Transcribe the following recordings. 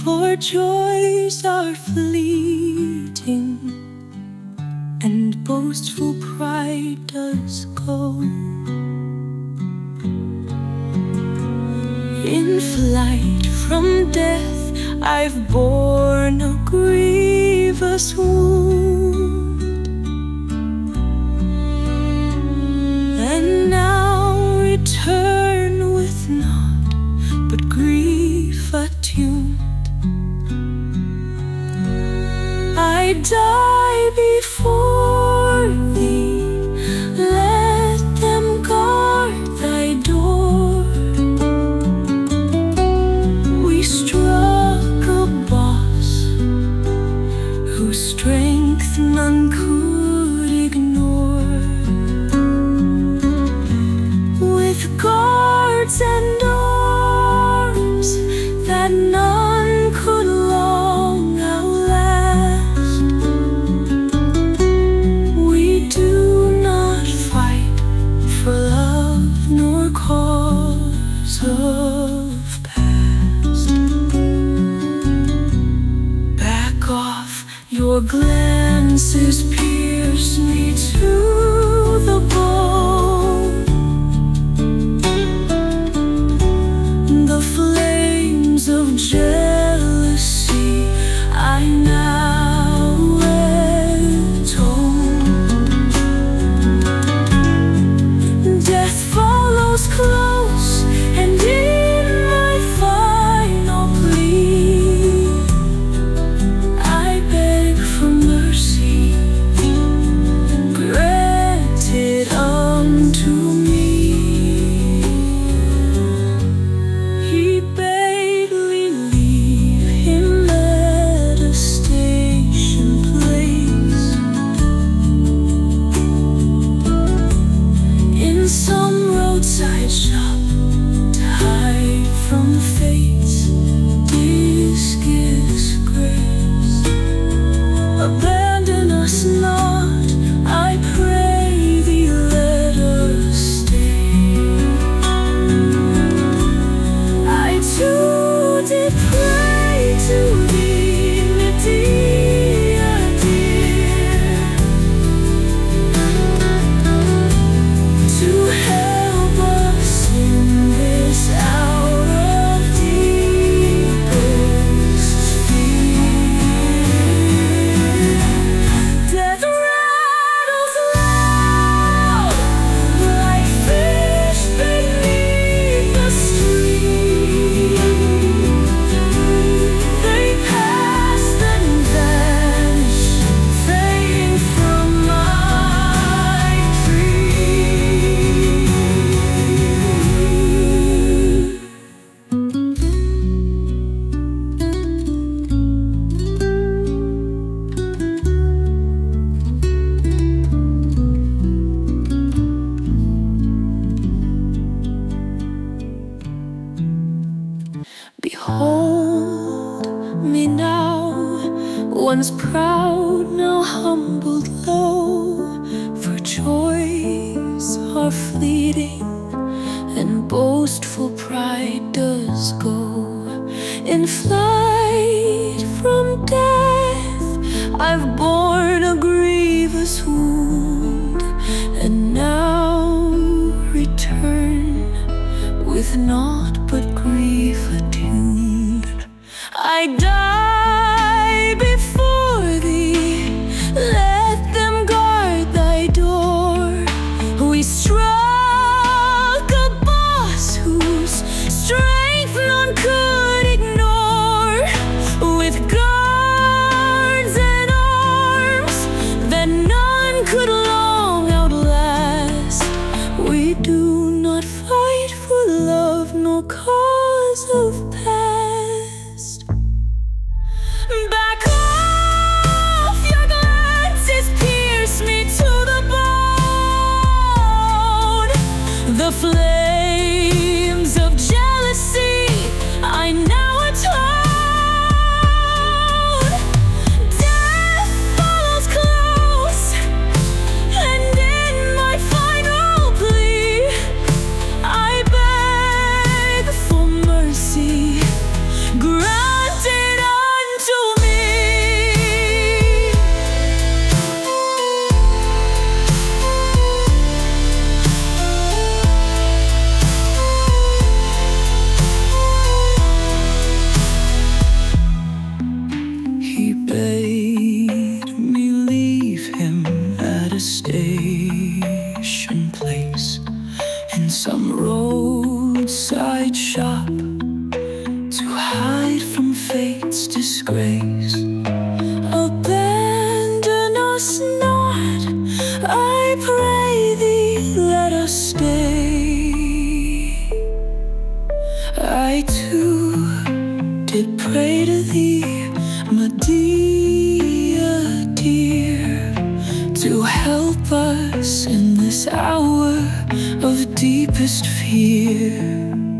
for joys are fleeting, and boastful pride does go. In flight from death, I've borne a grievous wound, and now return with naught but grief attuned. I die before thee, let them guard thy door. We struck a boss whose strength none could ignore, with guards and arms that none could long outlast. We do not fight for love nor cause of past. Back off, your glances pierce me to the bone. The flames of jealousy I now atone. Death follows close, and in my final plea I beg for mercy, granted unto me. He bade me leave him at a station place, in some roadside shop, to hide from fate's disgrace. Abandon us not, I pray thee, let us stay. I too did pray to thee, Medea dear, to help us in this hour of deepest fear. Death rattles loud like fish beneath the stream. They pass and vanish, fading from my dream. Behold me now, once proud, now humbled low, for joys are fleeting, and boastful pride does go. In flight from death, I've borne a grievous wound, and now return with naught but grief attuned. I die before thee, let them guard thy door. We struck a boss whose strength none could ignore, with guards and arms that none could long outlast. We do not fight for love nor cause of past. hide from fate's disgrace. Abandon us not, I pray thee, let us stay. I too did pray to thee, Medea dear, to help us in this hour of deepest fear.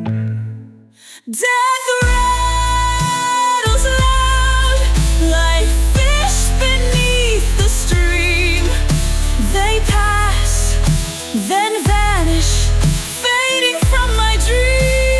Death rattles loud like fish beneath the stream. They pass, then vanish, fading from my dream.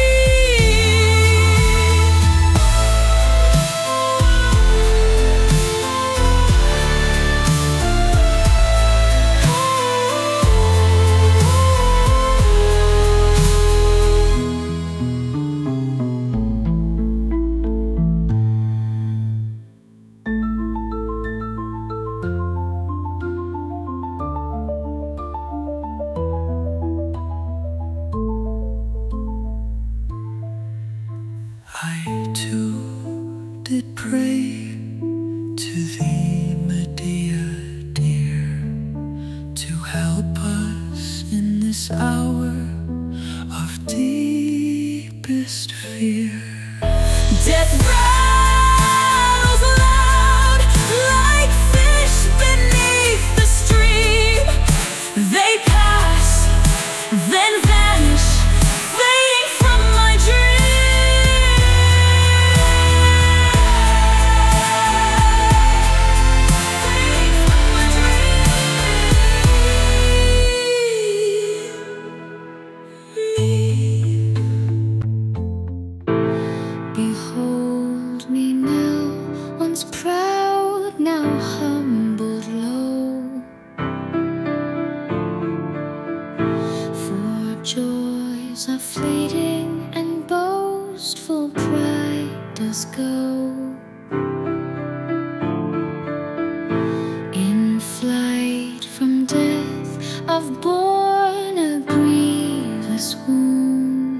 I too did pray to thee, Medea dear, to help us in this hour of deepest fear. Death rattles loud like fish beneath the stream. They pass, then vanish, fading from my dream. Behold me now, once proud, now humbled low. For joys are fleeting and boastful pride does go. In flight from death I've borne a grievous wound,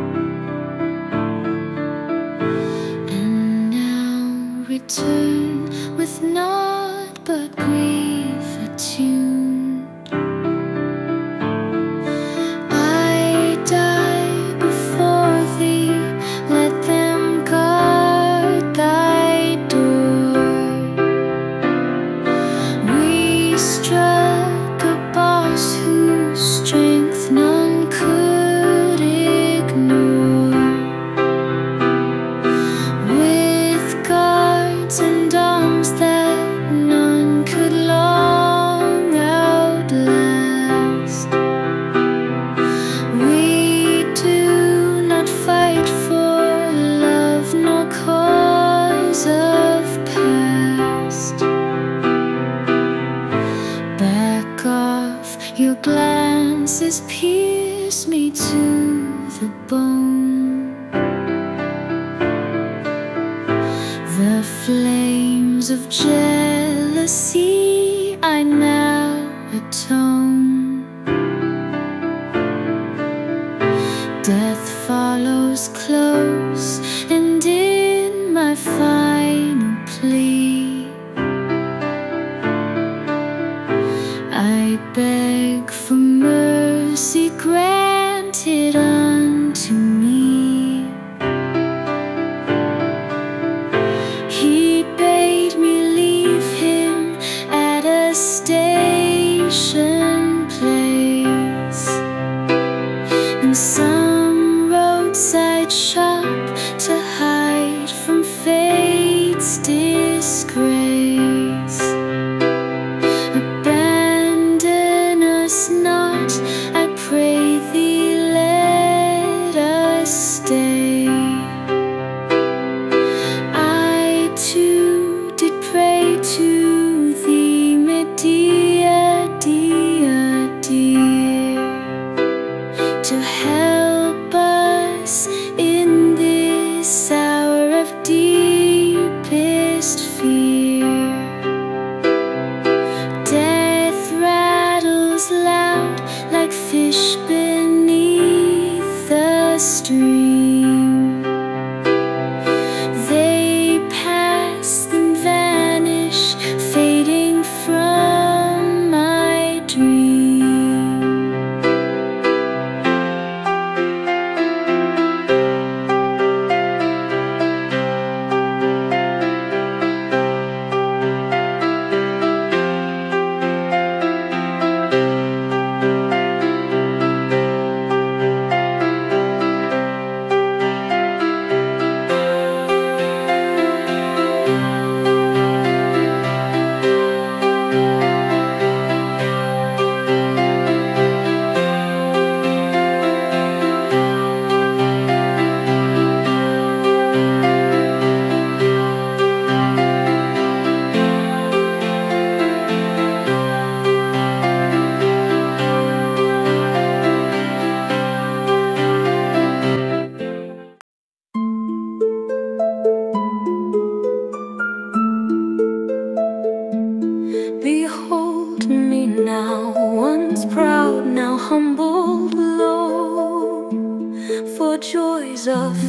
and now return with naught but grief attuned. I die before thee, let them guard thy door. We struck a boss whose strength none could ignore. With guards and arms that none could long outlast, we do not fight for love nor cause of past. Back off, your glances pierce me to the bone. The flames of jealousy I now atone. Death follows close, and in my final plea I beg for mercy granted unto me. He bade me leave him at a station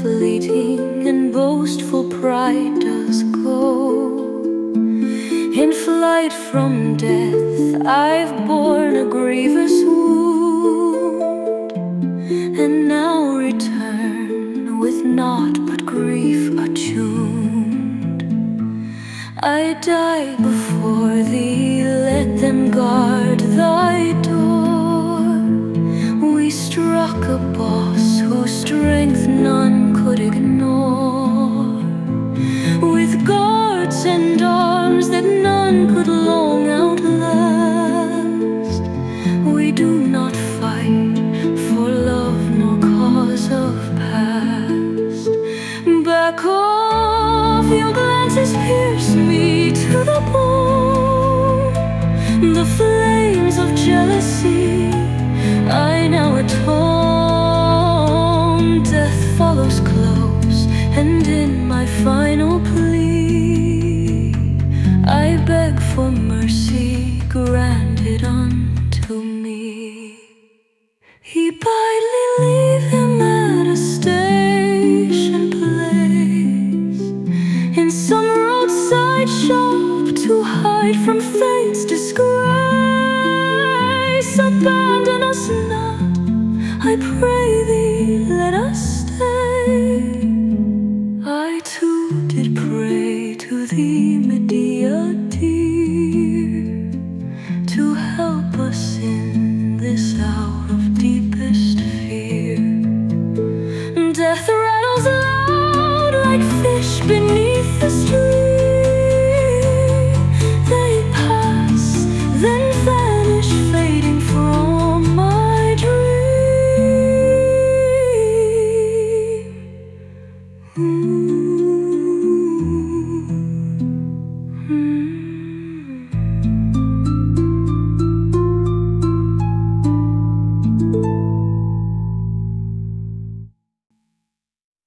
fleeting and boastful pride does go. In flight from death I've borne a grievous wound, and now return with naught but grief attuned. I die before thee, let them guard thy door. We struck a boss whose strength none could ignore, with guards and arms that none could long outlast. We do not fight for love nor cause of past. Back off, your glances pierce me to the bone. The flames of jealousy I now atone. Death follows close, and in my final plea I beg for mercy granted unto me. He bade me leave him at a station place, in some roadside shop, to hide from fate's disgrace. Abandon us not, I pray thee, let us stay. I too did pray to thee, Medea dear, to help us in this hour of deepest fear. Death rattles loud like fish beneath the stream. They pass, then vanish, fading from my dream.